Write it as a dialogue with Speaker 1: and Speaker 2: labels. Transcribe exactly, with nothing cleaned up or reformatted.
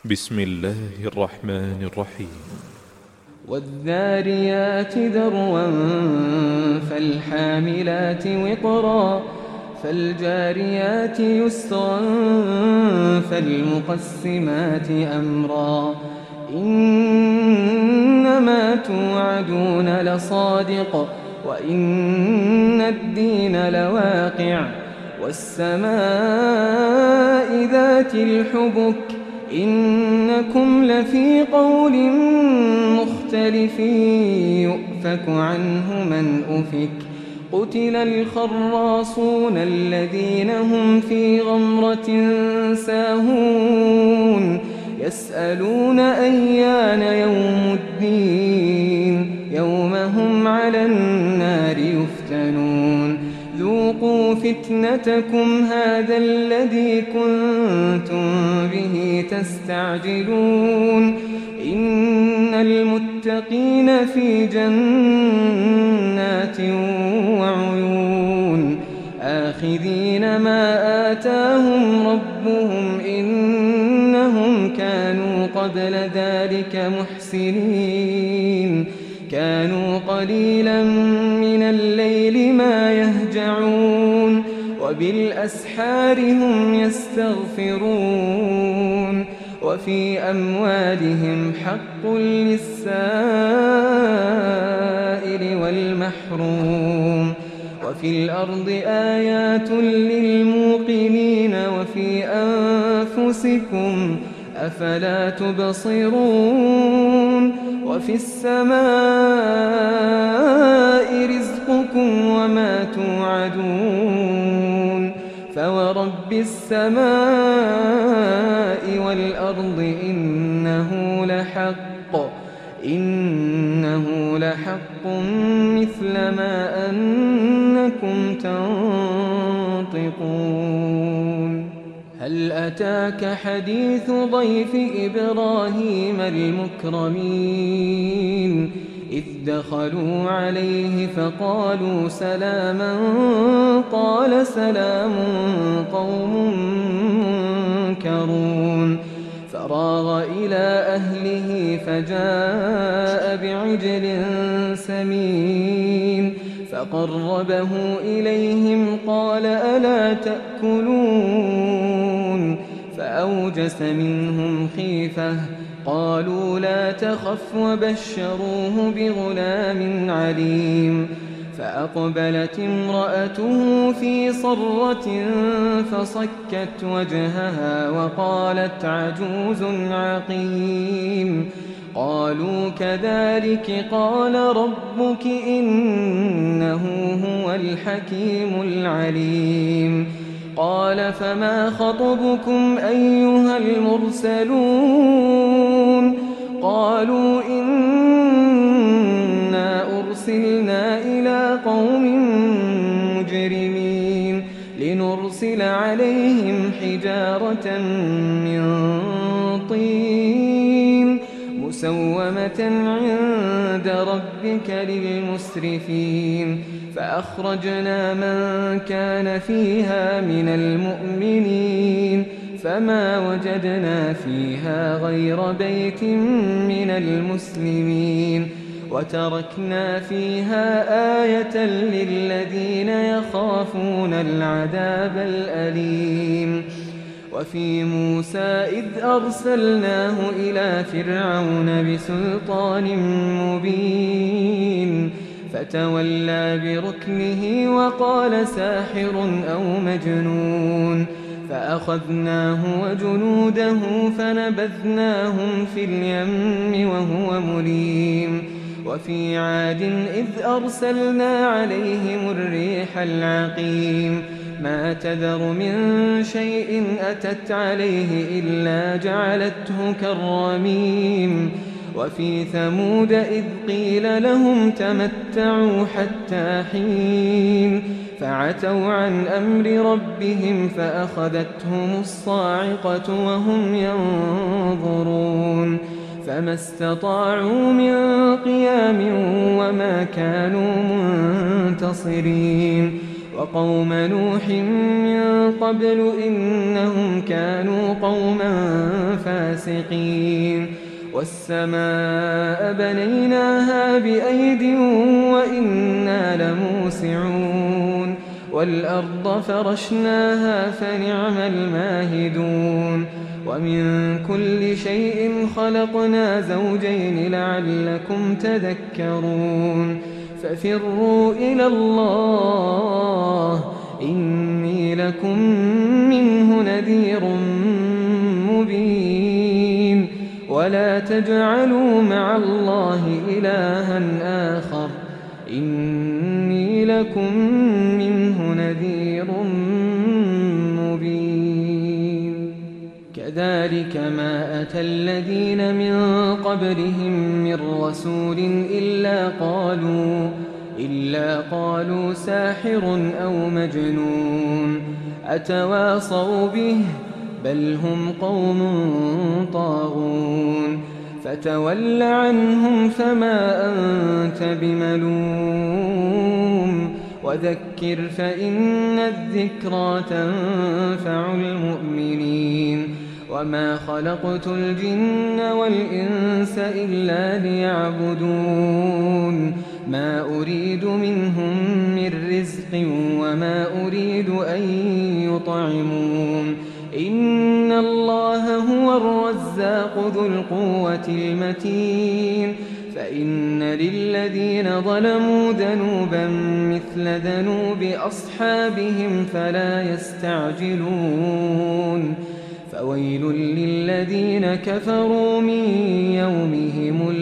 Speaker 1: بسم الله الرحمن الرحيم.
Speaker 2: والذاريات ذروا فالحاملات وقرا فالجاريات يسرا فالمقسمات أمرا إنما توعدون لصادق وإن الدين لواقع والسماء ذات الحبك إنكم لفي قول مختلف يؤفك عنه من أفك قتل الخراصون الذين هم في غمرة ساهون يسألون أيان يوم الدين يوم هم على النار يفتنون ذوقوا فتنتكم هذا الذي كنتم به تستعجلون إن المتقين في جنات وعيون آخذين ما آتاهم ربهم إنهم كانوا قبل ذلك محسنين كانوا قليلا من الليل ما يهجعون وبالأسحار هم يستغفرون وفي أموالهم حق للسائل والمحروم وفي الأرض آيات للموقنين وفي أنفسكم أفلا تبصرون وفي السماء رزقكم وما توعدون فورب السماء والأرض إنه لحق إنه لحق مثل ما أنكم تنطقون هل أتاك حديث ضيف إبراهيم المكرمين إذ دخلوا عليه فقالوا سلاما قال سلام قوم منكرون فراغ إلى أهله فجاء بعجل سمين فقربه إليهم قال ألا تأكلون فأوجس منهم خيفة قالوا لا تخف وبشروه بغلام عليم فأقبلت امرأته في صرة فصكت وجهها وقالت عجوز عقيم قالوا كذلك قال ربك إنه هو الحكيم العليم قال فما خطبكم أيها المرسلون قالوا إنا أرسلنا إلى قوم مجرمين لنرسل عليهم حجارة من طين مسومة عند ربك للمسرفين فأخرجنا من كان فيها من المؤمنين فما وجدنا فيها غير بيت من المسلمين وتركنا فيها آية للذين يخافون العذاب الأليم وفي موسى إذ أرسلناه إلى فرعون بسلطان مبين فتولى بركنه وقال ساحر أو مجنون فأخذناه وجنوده فنبذناهم في اليم وهو مليم وفي عاد إذ أرسلنا عليهم الريح العقيم ما تذر من شيء أتت عليه إلا جعلته كالرميم وفي ثمود إذ قيل لهم تمتعوا حتى حين فعتوا عن أمر ربهم فأخذتهم الصاعقة وهم ينظرون فما استطاعوا من قيام وما كانوا منتصرين وقوم نوح من قبل إنهم كانوا قوما فاسقين والسماء بنيناها بأيد وإنا لموسعون والأرض فرشناها فنعم الماهدون ومن كل شيء خلقنا زوجين لعلكم تذكرون ففروا إلى الله إني لكم منه نذير مبين ولا تجعلوا مع الله إلها آخر إني لكم منه نذير مبين كذلك ما أتى الذين من قبلهم من رسول إلا قالوا إلا قالوا ساحر أو مجنون أتواصوا به بل هم قوم طاغون فتول عنهم فما أنت بملوم وذكر فإن الذكرى تنفع المؤمنين وما خلقت الجن والإنس إلا ليعبدون ما أريد منهم من رزق وما أريد أن يطعمون إن الله هو الرزاق ذو القوة المتين فإن للذين ظلموا ذنوبا مثل ذنوب أصحابهم فلا يستعجلون فويل للذين كفروا من يومهم